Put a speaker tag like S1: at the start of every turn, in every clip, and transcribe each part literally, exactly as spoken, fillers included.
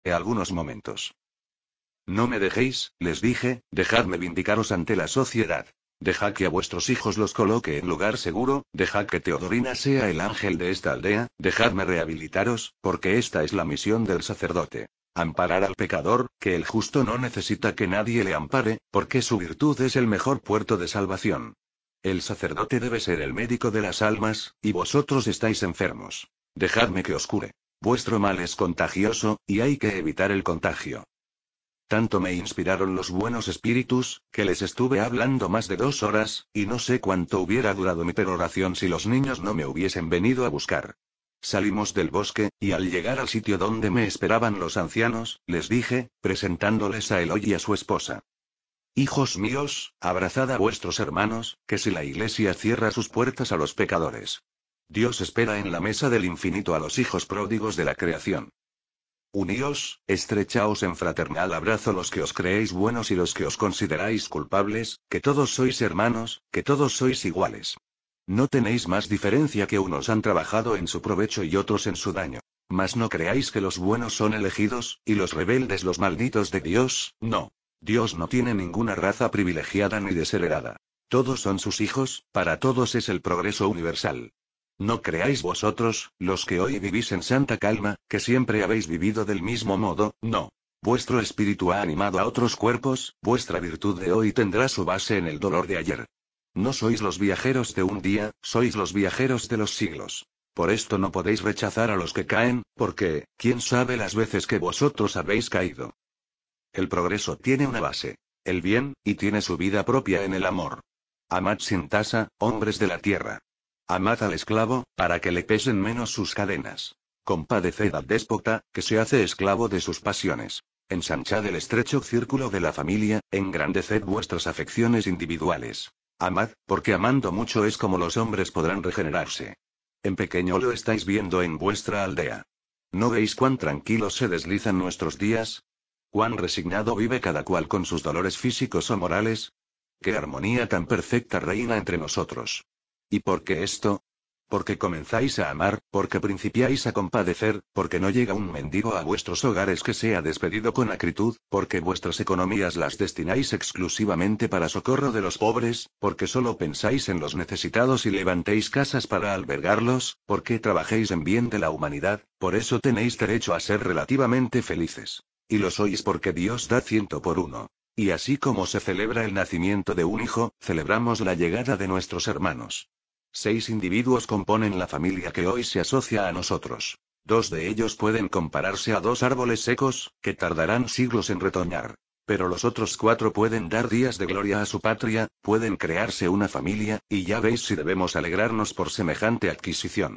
S1: En algunos momentos. No me dejéis, les dije, dejadme vindicaros ante la sociedad. Dejad que a vuestros hijos los coloque en lugar seguro, dejad que Teodorina sea el ángel de esta aldea, dejadme rehabilitaros, porque esta es la misión del sacerdote. Amparar al pecador, que el justo no necesita que nadie le ampare, porque su virtud es el mejor puerto de salvación. El sacerdote debe ser el médico de las almas, y vosotros estáis enfermos. Dejadme que os cure. Vuestro mal es contagioso, y hay que evitar el contagio. Tanto me inspiraron los buenos espíritus, que les estuve hablando más de dos horas, y no sé cuánto hubiera durado mi peroración si los niños no me hubiesen venido a buscar. Salimos del bosque, y al llegar al sitio donde me esperaban los ancianos, les dije, presentándoles a Eloy y a su esposa. Hijos míos, abrazad a vuestros hermanos, que si la Iglesia cierra sus puertas a los pecadores. Dios espera en la mesa del infinito a los hijos pródigos de la creación. Uníos, estrechaos en fraternal abrazo los que os creéis buenos y los que os consideráis culpables, que todos sois hermanos, que todos sois iguales. No tenéis más diferencia que unos han trabajado en su provecho y otros en su daño. Mas no creáis que los buenos son elegidos, y los rebeldes los malditos de Dios, no. Dios no tiene ninguna raza privilegiada ni desheredada. Todos son sus hijos, para todos es el progreso universal. No creáis vosotros, los que hoy vivís en santa calma, que siempre habéis vivido del mismo modo, no. Vuestro espíritu ha animado a otros cuerpos, vuestra virtud de hoy tendrá su base en el dolor de ayer. No sois los viajeros de un día, sois los viajeros de los siglos. Por esto no podéis rechazar a los que caen, porque, quién sabe las veces que vosotros habéis caído. El progreso tiene una base. El bien, y tiene su vida propia en el amor. Amad sin tasa, hombres de la tierra. Amad al esclavo, para que le pesen menos sus cadenas. Compadeced al déspota, que se hace esclavo de sus pasiones. Ensanchad el estrecho círculo de la familia, engrandeced vuestras afecciones individuales. Amad, porque amando mucho es como los hombres podrán regenerarse. En pequeño lo estáis viendo en vuestra aldea. ¿No veis cuán tranquilos se deslizan nuestros días? ¿Cuán resignado vive cada cual con sus dolores físicos o morales? ¿Qué armonía tan perfecta reina entre nosotros? ¿Y por qué esto? Porque comenzáis a amar, porque principiáis a compadecer, porque no llega un mendigo a vuestros hogares que sea despedido con acritud, porque vuestras economías las destináis exclusivamente para socorro de los pobres, porque solo pensáis en los necesitados y levantéis casas para albergarlos, porque trabajéis en bien de la humanidad, por eso tenéis derecho a ser relativamente felices. Y lo sois porque Dios da ciento por uno. Y así como se celebra el nacimiento de un hijo, celebramos la llegada de nuestros hermanos. Seis individuos componen la familia que hoy se asocia a nosotros. Dos de ellos pueden compararse a dos árboles secos, que tardarán siglos en retoñar. Pero los otros cuatro pueden dar días de gloria a su patria, pueden crearse una familia, y ya veis si debemos alegrarnos por semejante adquisición.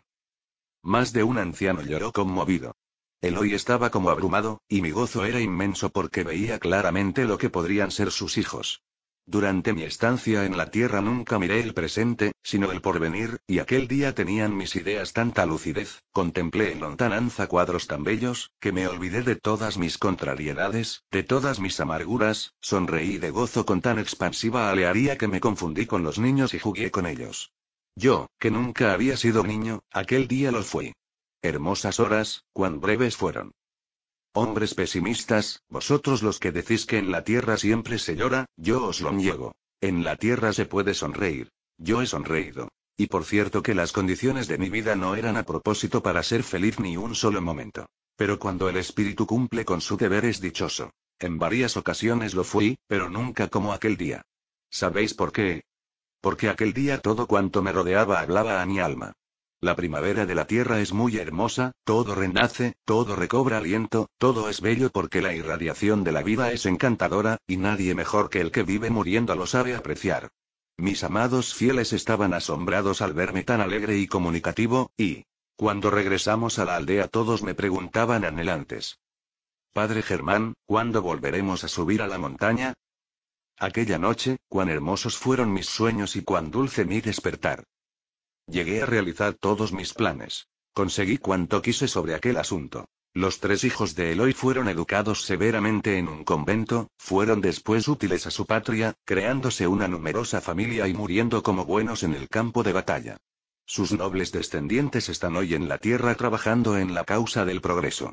S1: Más de un anciano lloró conmovido. Eloy estaba como abrumado, y mi gozo era inmenso porque veía claramente lo que podrían ser sus hijos. Durante mi estancia en la tierra nunca miré el presente, sino el porvenir, y aquel día tenían mis ideas tanta lucidez, contemplé en lontananza cuadros tan bellos, que me olvidé de todas mis contrariedades, de todas mis amarguras, sonreí de gozo con tan expansiva alearía que me confundí con los niños y jugué con ellos. Yo, que nunca había sido niño, aquel día lo fui. Hermosas horas, cuán breves fueron. Hombres pesimistas, vosotros los que decís que en la tierra siempre se llora, yo os lo niego. En la tierra se puede sonreír. Yo he sonreído. Y por cierto que las condiciones de mi vida no eran a propósito para ser feliz ni un solo momento. Pero cuando el espíritu cumple con su deber es dichoso. En varias ocasiones lo fui, pero nunca como aquel día. ¿Sabéis por qué? Porque aquel día todo cuanto me rodeaba hablaba a mi alma. La primavera de la tierra es muy hermosa, todo renace, todo recobra aliento, todo es bello porque la irradiación de la vida es encantadora, y nadie mejor que el que vive muriendo lo sabe apreciar. Mis amados fieles estaban asombrados al verme tan alegre y comunicativo, y, cuando regresamos a la aldea todos me preguntaban anhelantes. Padre Germán, ¿cuándo volveremos a subir a la montaña? Aquella noche, cuán hermosos fueron mis sueños y cuán dulce mi despertar. Llegué a realizar todos mis planes. Conseguí cuanto quise sobre aquel asunto. Los tres hijos de Eloy fueron educados severamente en un convento, fueron después útiles a su patria, creándose una numerosa familia y muriendo como buenos en el campo de batalla. Sus nobles descendientes están hoy en la tierra trabajando en la causa del progreso.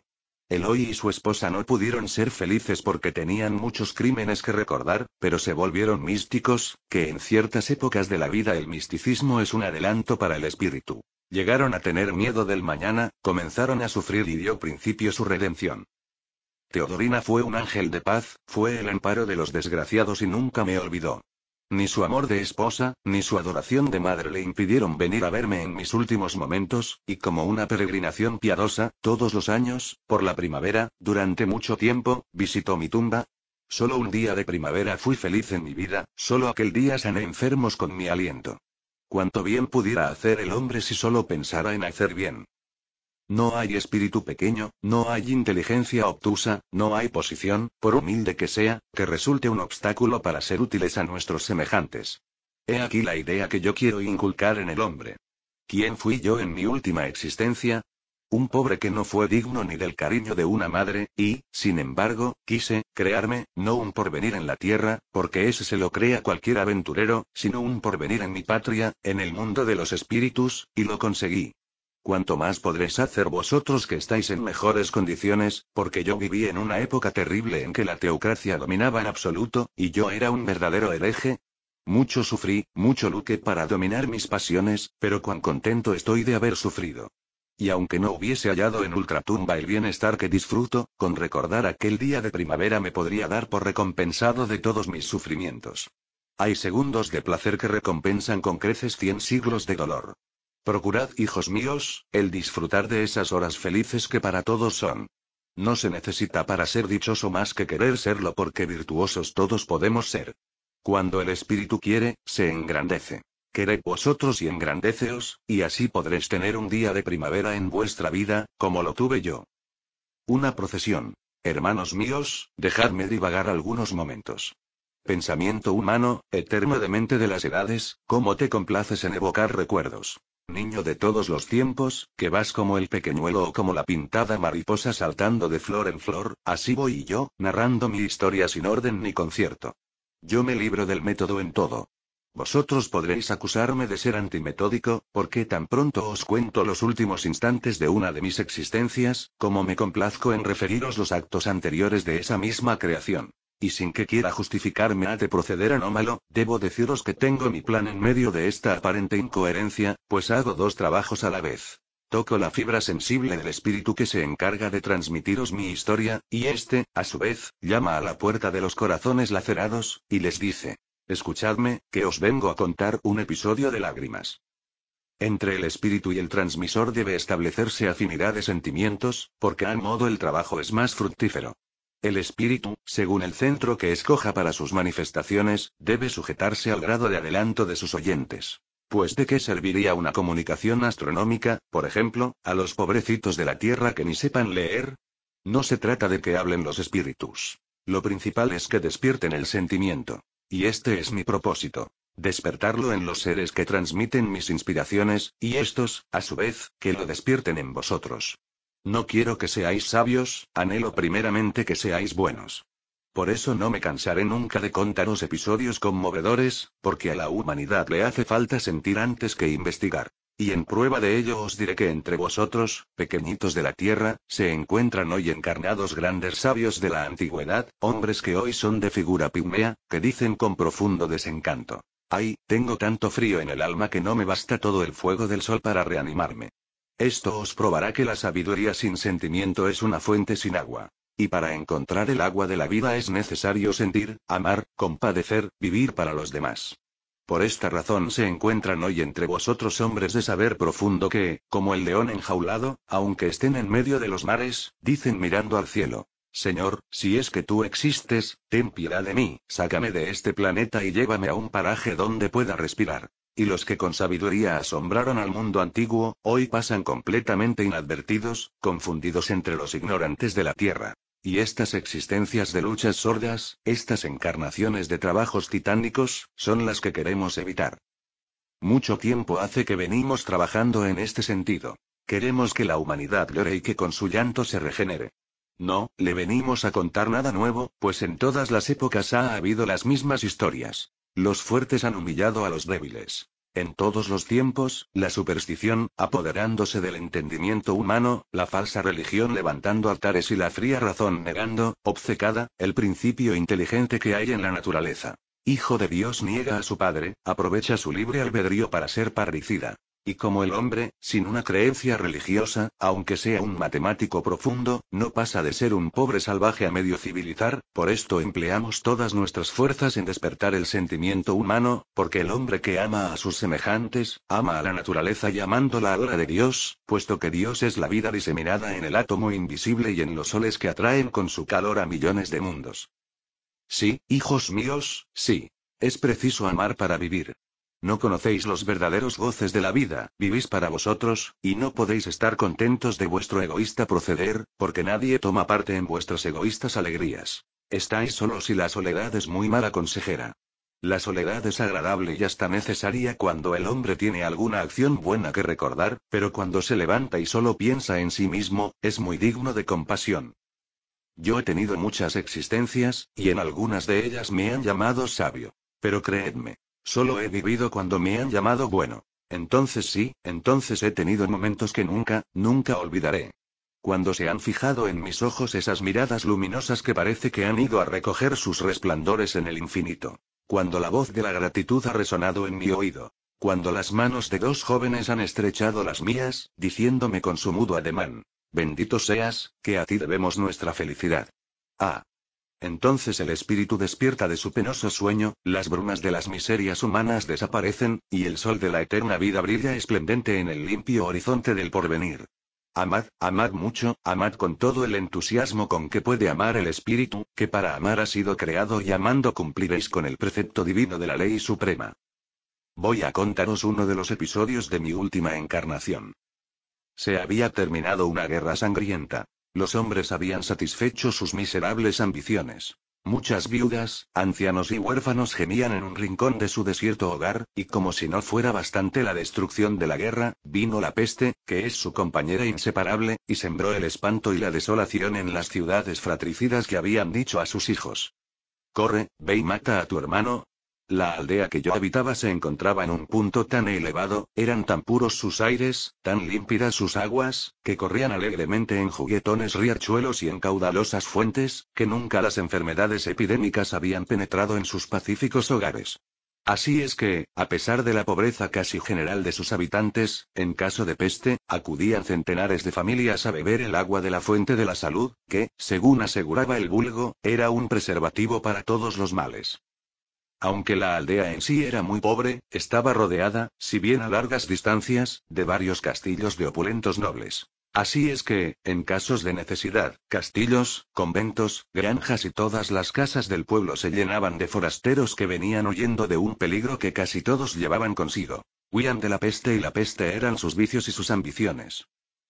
S1: Eloy y su esposa no pudieron ser felices porque tenían muchos crímenes que recordar, pero se volvieron místicos, que en ciertas épocas de la vida el misticismo es un adelanto para el espíritu. Llegaron a tener miedo del mañana, comenzaron a sufrir y dio principio su redención. Teodorina fue un ángel de paz, fue el amparo de los desgraciados y nunca me olvidó. Ni su amor de esposa, ni su adoración de madre le impidieron venir a verme en mis últimos momentos, y como una peregrinación piadosa, todos los años, por la primavera, durante mucho tiempo, visitó mi tumba. Solo un día de primavera fui feliz en mi vida, solo aquel día sané enfermos con mi aliento. Cuánto bien pudiera hacer el hombre si solo pensara en hacer bien. No hay espíritu pequeño, no hay inteligencia obtusa, no hay posición, por humilde que sea, que resulte un obstáculo para ser útiles a nuestros semejantes. He aquí la idea que yo quiero inculcar en el hombre. ¿Quién fui yo en mi última existencia? Un pobre que no fue digno ni del cariño de una madre, y, sin embargo, quise, crearme, no un porvenir en la tierra, porque ese se lo crea cualquier aventurero, sino un porvenir en mi patria, en el mundo de los espíritus, y lo conseguí. Cuanto más podréis hacer vosotros que estáis en mejores condiciones, porque yo viví en una época terrible en que la teocracia dominaba en absoluto, y yo era un verdadero hereje. Mucho sufrí, mucho luché para dominar mis pasiones, pero cuán contento estoy de haber sufrido. Y aunque no hubiese hallado en ultratumba el bienestar que disfruto, con recordar aquel día de primavera me podría dar por recompensado de todos mis sufrimientos. Hay segundos de placer que recompensan con creces cien siglos de dolor. Procurad, hijos míos, el disfrutar de esas horas felices que para todos son. No se necesita para ser dichoso más que querer serlo, porque virtuosos todos podemos ser. Cuando el espíritu quiere, se engrandece. Quered vosotros y engrandeceos, y así podréis tener un día de primavera en vuestra vida, como lo tuve yo. Una procesión. Hermanos míos, dejadme divagar algunos momentos. Pensamiento humano, eterno demente de las edades, ¿cómo te complaces en evocar recuerdos? Niño de todos los tiempos, que vas como el pequeñuelo o como la pintada mariposa saltando de flor en flor, así voy yo, narrando mi historia sin orden ni concierto. Yo me libro del método en todo. Vosotros podréis acusarme de ser antimetódico, porque tan pronto os cuento los últimos instantes de una de mis existencias, como me complazco en referiros los actos anteriores de esa misma creación. Y sin que quiera justificarme a de proceder anómalo, debo deciros que tengo mi plan en medio de esta aparente incoherencia, pues hago dos trabajos a la vez. Toco la fibra sensible del espíritu que se encarga de transmitiros mi historia, y este, a su vez, llama a la puerta de los corazones lacerados, y les dice: escuchadme, que os vengo a contar un episodio de lágrimas. Entre el espíritu y el transmisor debe establecerse afinidad de sentimientos, porque a modo el trabajo es más fructífero. El espíritu, según el centro que escoja para sus manifestaciones, debe sujetarse al grado de adelanto de sus oyentes. Pues ¿de qué serviría una comunicación astronómica, por ejemplo, a los pobrecitos de la Tierra que ni sepan leer? No se trata de que hablen los espíritus. Lo principal es que despierten el sentimiento. Y este es mi propósito. Despertarlo en los seres que transmiten mis inspiraciones, y estos, a su vez, que lo despierten en vosotros. No quiero que seáis sabios, anhelo primeramente que seáis buenos. Por eso no me cansaré nunca de contaros episodios conmovedores, porque a la humanidad le hace falta sentir antes que investigar. Y en prueba de ello os diré que entre vosotros, pequeñitos de la tierra, se encuentran hoy encarnados grandes sabios de la antigüedad, hombres que hoy son de figura pigmea, que dicen con profundo desencanto: ay, tengo tanto frío en el alma que no me basta todo el fuego del sol para reanimarme. Esto os probará que la sabiduría sin sentimiento es una fuente sin agua. Y para encontrar el agua de la vida es necesario sentir, amar, compadecer, vivir para los demás. Por esta razón se encuentran hoy entre vosotros hombres de saber profundo que, como el león enjaulado, aunque estén en medio de los mares, dicen mirando al cielo: Señor, si es que tú existes, ten piedad de mí, sácame de este planeta y llévame a un paraje donde pueda respirar. Y los que con sabiduría asombraron al mundo antiguo, hoy pasan completamente inadvertidos, confundidos entre los ignorantes de la tierra. Y estas existencias de luchas sordas, estas encarnaciones de trabajos titánicos, son las que queremos evitar. Mucho tiempo hace que venimos trabajando en este sentido. Queremos que la humanidad llore y que con su llanto se regenere. No, le venimos a contar nada nuevo, pues en todas las épocas ha habido las mismas historias. Los fuertes han humillado a los débiles. En todos los tiempos, la superstición, apoderándose del entendimiento humano, la falsa religión levantando altares y la fría razón negando, obcecada, el principio inteligente que hay en la naturaleza. Hijo de Dios niega a su padre, aprovecha su libre albedrío para ser parricida. Y como el hombre, sin una creencia religiosa, aunque sea un matemático profundo, no pasa de ser un pobre salvaje a medio civilizar, por esto empleamos todas nuestras fuerzas en despertar el sentimiento humano, porque el hombre que ama a sus semejantes, ama a la naturaleza llamándola hora de Dios, puesto que Dios es la vida diseminada en el átomo invisible y en los soles que atraen con su calor a millones de mundos. Sí, hijos míos, sí. Es preciso amar para vivir. No conocéis los verdaderos goces de la vida, vivís para vosotros, y no podéis estar contentos de vuestro egoísta proceder, porque nadie toma parte en vuestras egoístas alegrías. Estáis solos y la soledad es muy mala consejera. La soledad es agradable y hasta necesaria cuando el hombre tiene alguna acción buena que recordar, pero cuando se levanta y solo piensa en sí mismo, es muy digno de compasión. Yo he tenido muchas existencias, y en algunas de ellas me han llamado sabio. Pero creedme, solo he vivido cuando me han llamado bueno. Entonces sí, entonces he tenido momentos que nunca, nunca olvidaré. Cuando se han fijado en mis ojos esas miradas luminosas que parece que han ido a recoger sus resplandores en el infinito. Cuando la voz de la gratitud ha resonado en mi oído. Cuando las manos de dos jóvenes han estrechado las mías, diciéndome con su mudo ademán: bendito seas, que a ti debemos nuestra felicidad. Ah. Entonces el espíritu despierta de su penoso sueño, las brumas de las miserias humanas desaparecen, y el sol de la eterna vida brilla esplendente en el limpio horizonte del porvenir. Amad, amad mucho, amad con todo el entusiasmo con que puede amar el espíritu, que para amar ha sido creado, y amando cumpliréis con el precepto divino de la ley suprema. Voy a contaros uno de los episodios de mi última encarnación. Se había terminado una guerra sangrienta. Los hombres habían satisfecho sus miserables ambiciones. Muchas viudas, ancianos y huérfanos gemían en un rincón de su desierto hogar, y como si no fuera bastante la destrucción de la guerra, vino la peste, que es su compañera inseparable, y sembró el espanto y la desolación en las ciudades fratricidas que habían dicho a sus hijos: corre, ve y mata a tu hermano. La aldea que yo habitaba se encontraba en un punto tan elevado, eran tan puros sus aires, tan límpidas sus aguas, que corrían alegremente en juguetones riachuelos y en caudalosas fuentes, que nunca las enfermedades epidémicas habían penetrado en sus pacíficos hogares. Así es que, a pesar de la pobreza casi general de sus habitantes, en caso de peste, acudían centenares de familias a beber el agua de la fuente de la salud, que, según aseguraba el vulgo, era un preservativo para todos los males. Aunque la aldea en sí era muy pobre, estaba rodeada, si bien a largas distancias, de varios castillos de opulentos nobles. Así es que, en casos de necesidad, castillos, conventos, granjas y todas las casas del pueblo se llenaban de forasteros que venían huyendo de un peligro que casi todos llevaban consigo. Huían de la peste y la peste eran sus vicios y sus ambiciones.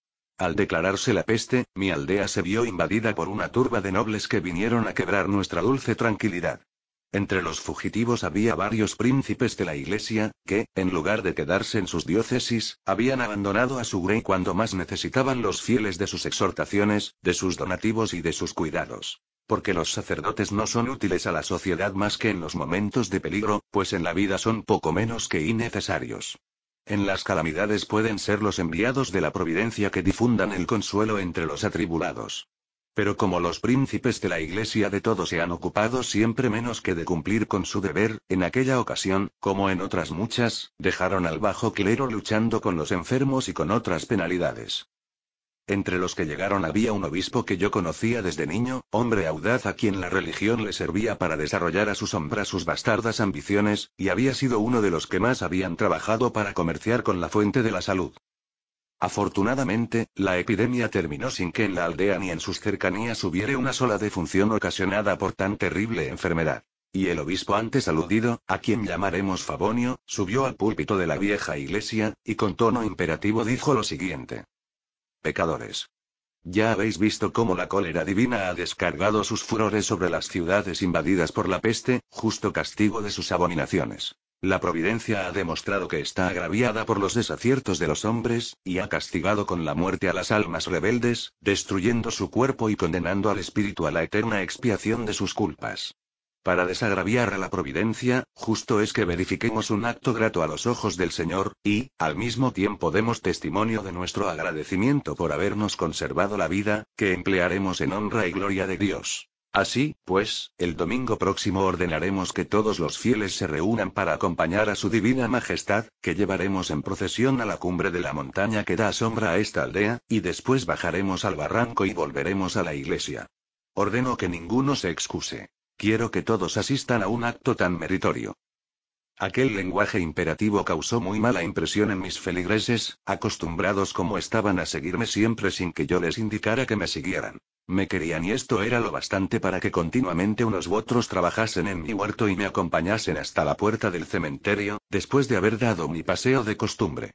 S1: Al declararse la peste, mi aldea se vio invadida por una turba de nobles que vinieron a quebrar nuestra dulce tranquilidad. Entre los fugitivos había varios príncipes de la Iglesia, que, en lugar de quedarse en sus diócesis, habían abandonado a su grey cuando más necesitaban los fieles de sus exhortaciones, de sus donativos y de sus cuidados. Porque los sacerdotes no son útiles a la sociedad más que en los momentos de peligro, pues en la vida son poco menos que innecesarios. En las calamidades pueden ser los enviados de la providencia que difundan el consuelo entre los atribulados. Pero como los príncipes de la Iglesia de todo se han ocupado siempre menos que de cumplir con su deber, en aquella ocasión, como en otras muchas, dejaron al bajo clero luchando con los enfermos y con otras penalidades. Entre los que llegaron había un obispo que yo conocía desde niño, hombre audaz a quien la religión le servía para desarrollar a su sombra sus bastardas ambiciones, y había sido uno de los que más habían trabajado para comerciar con la fuente de la salud. Afortunadamente, la epidemia terminó sin que en la aldea ni en sus cercanías hubiera una sola defunción ocasionada por tan terrible enfermedad. Y el obispo antes aludido, a quien llamaremos Favonio, subió al púlpito de la vieja iglesia, y con tono imperativo dijo lo siguiente: pecadores. Ya habéis visto cómo la cólera divina ha descargado sus furores sobre las ciudades invadidas por la peste, justo castigo de sus abominaciones. La providencia ha demostrado que está agraviada por los desaciertos de los hombres, y ha castigado con la muerte a las almas rebeldes, destruyendo su cuerpo y condenando al espíritu a la eterna expiación de sus culpas. Para desagraviar a la providencia, justo es que verifiquemos un acto grato a los ojos del Señor, y, al mismo tiempo demos testimonio de nuestro agradecimiento por habernos conservado la vida, que emplearemos en honra y gloria de Dios. Así, pues, el domingo próximo ordenaremos que todos los fieles se reúnan para acompañar a su divina majestad, que llevaremos en procesión a la cumbre de la montaña que da sombra a esta aldea, y después bajaremos al barranco y volveremos a la iglesia. Ordeno que ninguno se excuse. Quiero que todos asistan a un acto tan meritorio. Aquel lenguaje imperativo causó muy mala impresión en mis feligreses, acostumbrados como estaban a seguirme siempre sin que yo les indicara que me siguieran. Me querían y esto era lo bastante para que continuamente unos u otros trabajasen en mi huerto y me acompañasen hasta la puerta del cementerio, después de haber dado mi paseo de costumbre.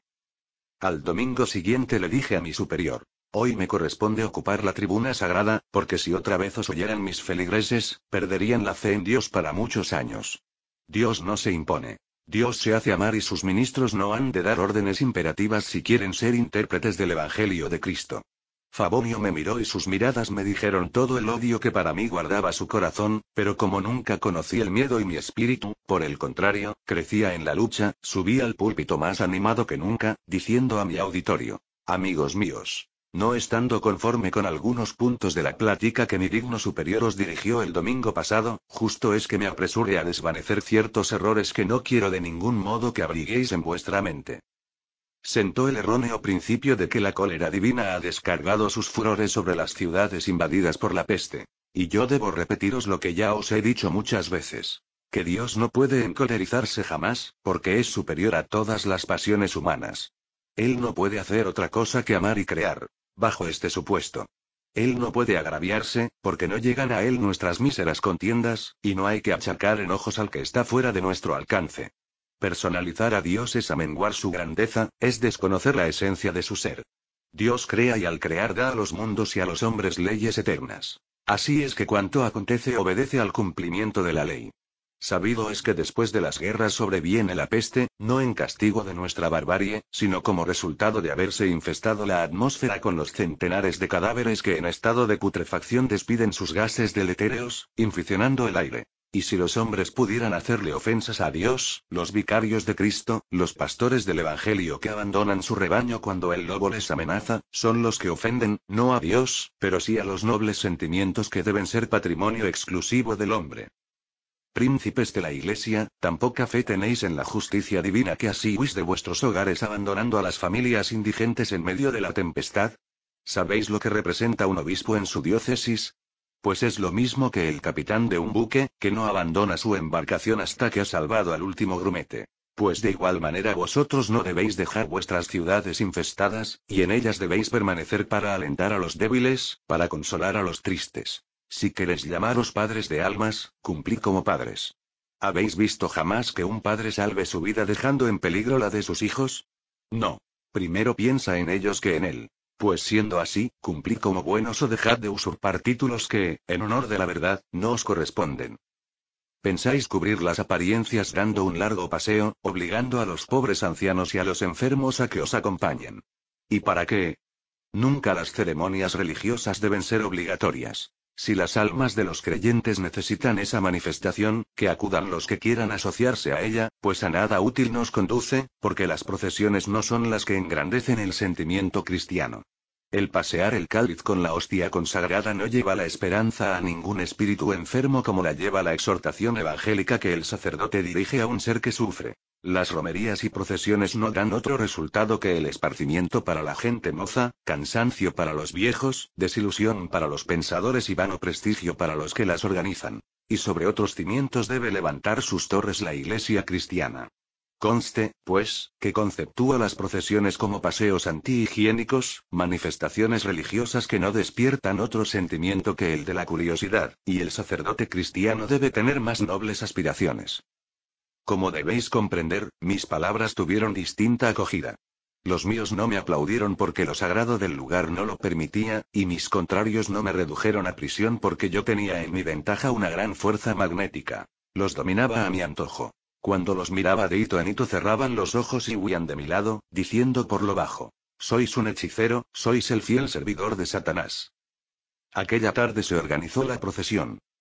S1: Al domingo siguiente le dije a mi superior: hoy me corresponde ocupar la tribuna sagrada, porque si otra vez os oyeran mis feligreses, perderían la fe en Dios para muchos años. Dios no se impone. Dios se hace amar y sus ministros no han de dar órdenes imperativas si quieren ser intérpretes del Evangelio de Cristo. Fabonio me miró y sus miradas me dijeron todo el odio que para mí guardaba su corazón, pero como nunca conocí el miedo y mi espíritu, por el contrario, crecía en la lucha, subí al púlpito más animado que nunca, diciendo a mi auditorio: amigos míos, no estando conforme con algunos puntos de la plática que mi digno superior os dirigió el domingo pasado, justo es que me apresure a desvanecer ciertos errores que no quiero de ningún modo que abriguéis en vuestra mente. Sentó el erróneo principio de que la cólera divina ha descargado sus furores sobre las ciudades invadidas por la peste. Y yo debo repetiros lo que ya os he dicho muchas veces: que Dios no puede encolerizarse jamás, porque es superior a todas las pasiones humanas. Él no puede hacer otra cosa que amar y crear. Bajo este supuesto, Él no puede agraviarse, porque no llegan a Él nuestras míseras contiendas, y no hay que achacar enojos al que está fuera de nuestro alcance. Personalizar a Dios es amenguar su grandeza, es desconocer la esencia de su ser. Dios crea y al crear da a los mundos y a los hombres leyes eternas. Así es que cuanto acontece obedece al cumplimiento de la ley. Sabido es que después de las guerras sobreviene la peste, no en castigo de nuestra barbarie, sino como resultado de haberse infestado la atmósfera con los centenares de cadáveres que en estado de putrefacción despiden sus gases deletéreos, inficionando el aire. Y si los hombres pudieran hacerle ofensas a Dios, los vicarios de Cristo, los pastores del Evangelio que abandonan su rebaño cuando el lobo les amenaza, son los que ofenden, no a Dios, pero sí a los nobles sentimientos que deben ser patrimonio exclusivo del hombre. Príncipes de la Iglesia, tan poca fe tenéis en la justicia divina que así huís de vuestros hogares abandonando a las familias indigentes en medio de la tempestad. ¿Sabéis lo que representa un obispo en su diócesis? Pues es lo mismo que el capitán de un buque, que no abandona su embarcación hasta que ha salvado al último grumete. Pues de igual manera vosotros no debéis dejar vuestras ciudades infestadas, y en ellas debéis permanecer para alentar a los débiles, para consolar a los tristes. Si queréis llamaros padres de almas, cumplid como padres. ¿Habéis visto jamás que un padre salve su vida dejando en peligro la de sus hijos? No. Primero piensa en ellos que en él. Pues siendo así, cumplid como buenos o dejad de usurpar títulos que, en honor de la verdad, no os corresponden. Pensáis cubrir las apariencias dando un largo paseo, obligando a los pobres ancianos y a los enfermos a que os acompañen. ¿Y para qué? Nunca las ceremonias religiosas deben ser obligatorias. Si las almas de los creyentes necesitan esa manifestación, que acudan los que quieran asociarse a ella, pues a nada útil nos conduce, porque las procesiones no son las que engrandecen el sentimiento cristiano. El pasear el cáliz con la hostia consagrada no lleva la esperanza a ningún espíritu enfermo como la lleva la exhortación evangélica que el sacerdote dirige a un ser que sufre. Las romerías y procesiones no dan otro resultado que el esparcimiento para la gente moza, cansancio para los viejos, desilusión para los pensadores y vano prestigio para los que las organizan. Y sobre otros cimientos debe levantar sus torres la Iglesia cristiana. Conste, pues, que conceptúa las procesiones como paseos antihigiénicos, manifestaciones religiosas que no despiertan otro sentimiento que el de la curiosidad, y el sacerdote cristiano debe tener más nobles aspiraciones. Como debéis comprender, mis palabras tuvieron distinta acogida. Los míos no me aplaudieron porque lo sagrado del lugar no lo permitía, y mis contrarios no me redujeron a prisión porque yo tenía en mi ventaja una gran fuerza magnética. Los dominaba a mi antojo. Cuando los miraba de hito en hito cerraban los ojos y huían de mi lado, diciendo por lo bajo: sois un hechicero, sois el fiel servidor de Satanás. Aquella tarde se organizó la procesión.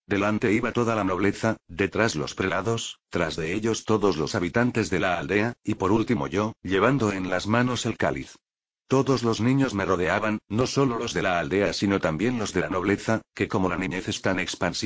S1: Delante iba toda la nobleza, detrás los prelados, tras de ellos todos los habitantes de la aldea, y por último yo, llevando en las manos el cáliz. Todos los niños me rodeaban, no solo los de la aldea sino también los de la nobleza, que como la niñez es tan expansiva,